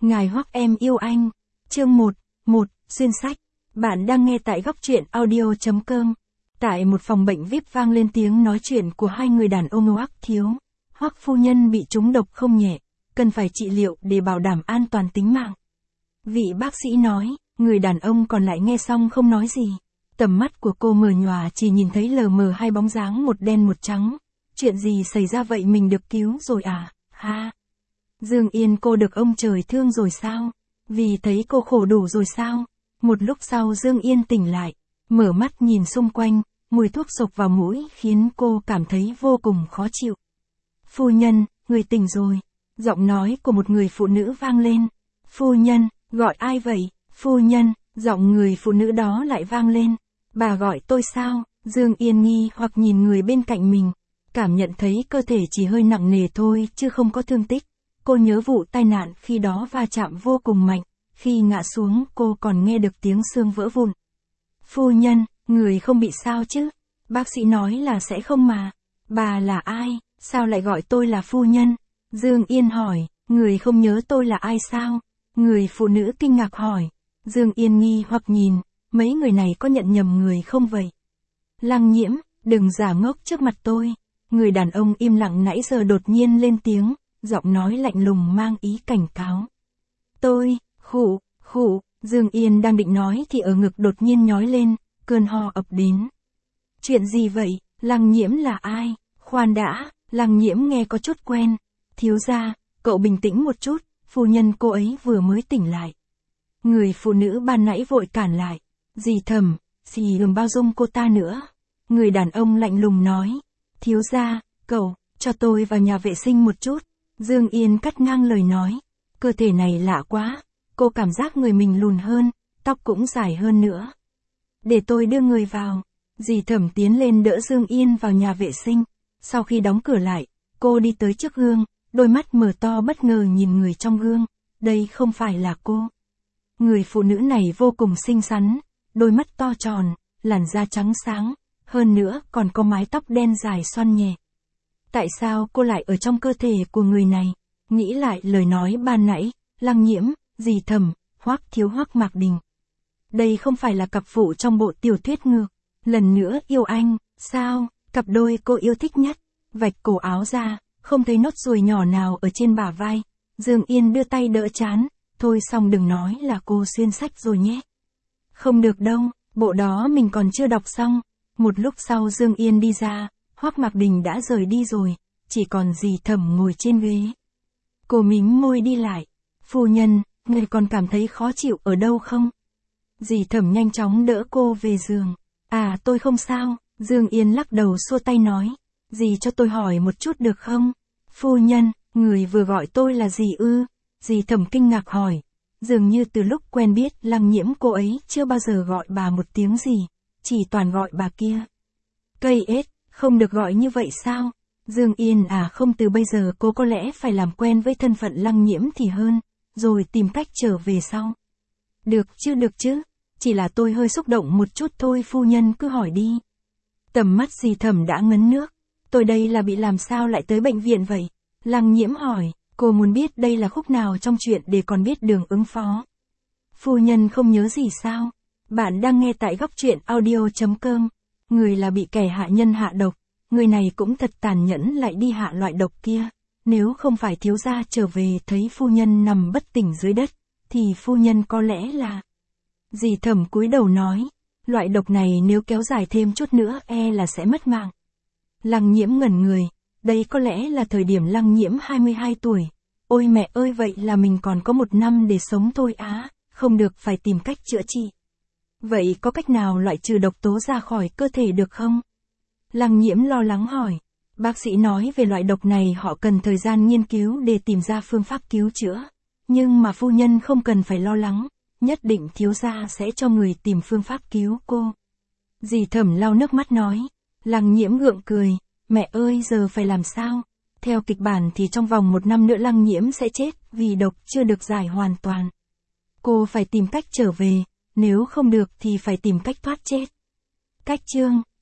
Ngài Hoắc em yêu anh. Chương 1, xuyên sách. Bạn đang nghe tại góc truyện audio.com. Tại một phòng bệnh VIP vang lên tiếng nói chuyện của hai người đàn ông. Hoắc thiếu, Hoắc phu nhân bị trúng độc không nhẹ, cần phải trị liệu để bảo đảm an toàn tính mạng. Vị bác sĩ nói, người đàn ông còn lại nghe xong không nói gì. Tầm mắt của cô mờ nhòa, chỉ nhìn thấy lờ mờ hai bóng dáng, một đen một trắng. Chuyện gì xảy ra vậy, mình được cứu rồi à, ha? Dương Yên, cô được ông trời thương rồi sao? Vì thấy cô khổ đủ rồi sao? Một lúc sau Dương Yên tỉnh lại, mở mắt nhìn xung quanh, mùi thuốc xộc vào mũi khiến cô cảm thấy vô cùng khó chịu. Phu nhân, người tỉnh rồi. Giọng nói của một người phụ nữ vang lên. Phu nhân, gọi ai vậy? Phu nhân, giọng người phụ nữ đó lại vang lên. Bà gọi tôi sao? Dương Yên nghi hoặc nhìn người bên cạnh mình, cảm nhận thấy cơ thể chỉ hơi nặng nề thôi chứ không có thương tích. Cô nhớ vụ tai nạn khi đó va chạm vô cùng mạnh, khi ngã xuống cô còn nghe được tiếng xương vỡ vụn. Phu nhân, người không bị sao chứ? Bác sĩ nói là sẽ không mà. Bà là ai? Sao lại gọi tôi là phu nhân? Dương Yên hỏi, người không nhớ tôi là ai sao? Người phụ nữ kinh ngạc hỏi. Dương Yên nghi hoặc nhìn, mấy người này có nhận nhầm người không vậy? Lăng Nhiễm, đừng giả ngốc trước mặt tôi. Người đàn ông im lặng nãy giờ đột nhiên lên tiếng, giọng nói lạnh lùng mang ý cảnh cáo. Tôi, khụ, Dương Yên đang định nói thì ở ngực đột nhiên nhói lên, cơn ho ập đến. Chuyện gì vậy? Lăng Nhiễm là ai? Khoan đã, Lăng Nhiễm nghe có chút quen. Thiếu gia, cậu bình tĩnh một chút, phu nhân cô ấy vừa mới tỉnh lại. Người phụ nữ ban nãy vội cản lại. Dì Thẩm, dì đừng bao dung cô ta nữa. Người đàn ông lạnh lùng nói. Thiếu gia, cậu, cho tôi vào nhà vệ sinh một chút. Dương Yên cắt ngang lời nói. Cơ thể này lạ quá, cô cảm giác người mình lùn hơn, tóc cũng dài hơn nữa. Để tôi đưa người vào. Dì Thẩm tiến lên đỡ Dương Yên vào nhà vệ sinh. Sau khi đóng cửa lại, cô đi tới trước gương, đôi mắt mở to bất ngờ nhìn người trong gương. Đây không phải là cô. Người phụ nữ này vô cùng xinh xắn, đôi mắt to tròn, làn da trắng sáng, hơn nữa còn có mái tóc đen dài xoăn nhẹ. Tại sao cô lại ở trong cơ thể của người này? Nghĩ lại lời nói ban nãy, Lăng Nhiễm, Dì Thẩm, Hoắc thiếu, Hoắc Mạc Đình. Đây không phải là cặp phụ trong bộ tiểu thuyết ngược. Lần nữa yêu anh, sao? Cặp đôi cô yêu thích nhất. Vạch cổ áo ra, không thấy nốt ruồi nhỏ nào ở trên bả vai. Dương Yên đưa tay đỡ trán. Thôi xong đừng nói là cô xuyên sách rồi nhé. Không được đâu, bộ đó mình còn chưa đọc xong. Một lúc sau Dương Yên đi ra, Hoắc Mạc Đình đã rời đi rồi, chỉ còn Dì Thẩm ngồi trên ghế. Cô mím môi đi lại. Phu nhân, người còn cảm thấy khó chịu ở đâu không? Dì Thẩm nhanh chóng đỡ cô về giường. À, tôi không sao. Dương Yên lắc đầu xua tay nói. Dì cho tôi hỏi một chút được không? Phu nhân, người vừa gọi tôi là gì ư? Dì Thẩm kinh ngạc hỏi. Dường như từ lúc quen biết Lăng Nhiễm cô ấy chưa bao giờ gọi bà một tiếng gì, chỉ toàn gọi bà kia. Cây ếch, không được gọi như vậy sao? Dương Yên à, không, từ bây giờ cô có lẽ phải làm quen với thân phận Lăng Nhiễm thì hơn, rồi tìm cách trở về sau. Được chứ, chỉ là tôi hơi xúc động một chút thôi, phu nhân cứ hỏi đi. Tầm mắt Dì Thẩm đã ngấn nước. Tôi đây là bị làm sao lại tới bệnh viện vậy? Lăng Nhiễm hỏi, cô muốn biết đây là khúc nào trong chuyện để còn biết đường ứng phó. Phu nhân không nhớ gì sao? Bạn đang nghe tại góc truyện audio.com. Người là bị kẻ hạ nhân hạ độc. Người này cũng thật tàn nhẫn, lại đi hạ loại độc kia. Nếu không phải thiếu gia trở về thấy phu nhân nằm bất tỉnh dưới đất, thì phu nhân có lẽ là... Dì Thẩm cúi đầu nói, loại độc này nếu kéo dài thêm chút nữa e là sẽ mất mạng. Lăng Nhiễm ngẩn người, đây có lẽ là thời điểm Lăng Nhiễm 22 tuổi. Ôi mẹ ơi, vậy là mình còn có 1 năm để sống thôi á, không được, phải tìm cách chữa trị. Vậy có cách nào loại trừ độc tố ra khỏi cơ thể được không? Lăng Nhiễm lo lắng hỏi. Bác sĩ nói về loại độc này họ cần thời gian nghiên cứu để tìm ra phương pháp cứu chữa. Nhưng mà phu nhân không cần phải lo lắng, nhất định thiếu gia sẽ cho người tìm phương pháp cứu cô. Dì Thẩm lau nước mắt nói. Lăng Nhiễm gượng cười. Mẹ ơi, giờ phải làm sao? Theo kịch bản thì trong vòng 1 năm nữa Lăng Nhiễm sẽ chết vì độc chưa được giải hoàn toàn. Cô phải tìm cách trở về, nếu không được thì phải tìm cách thoát chết. Cách chương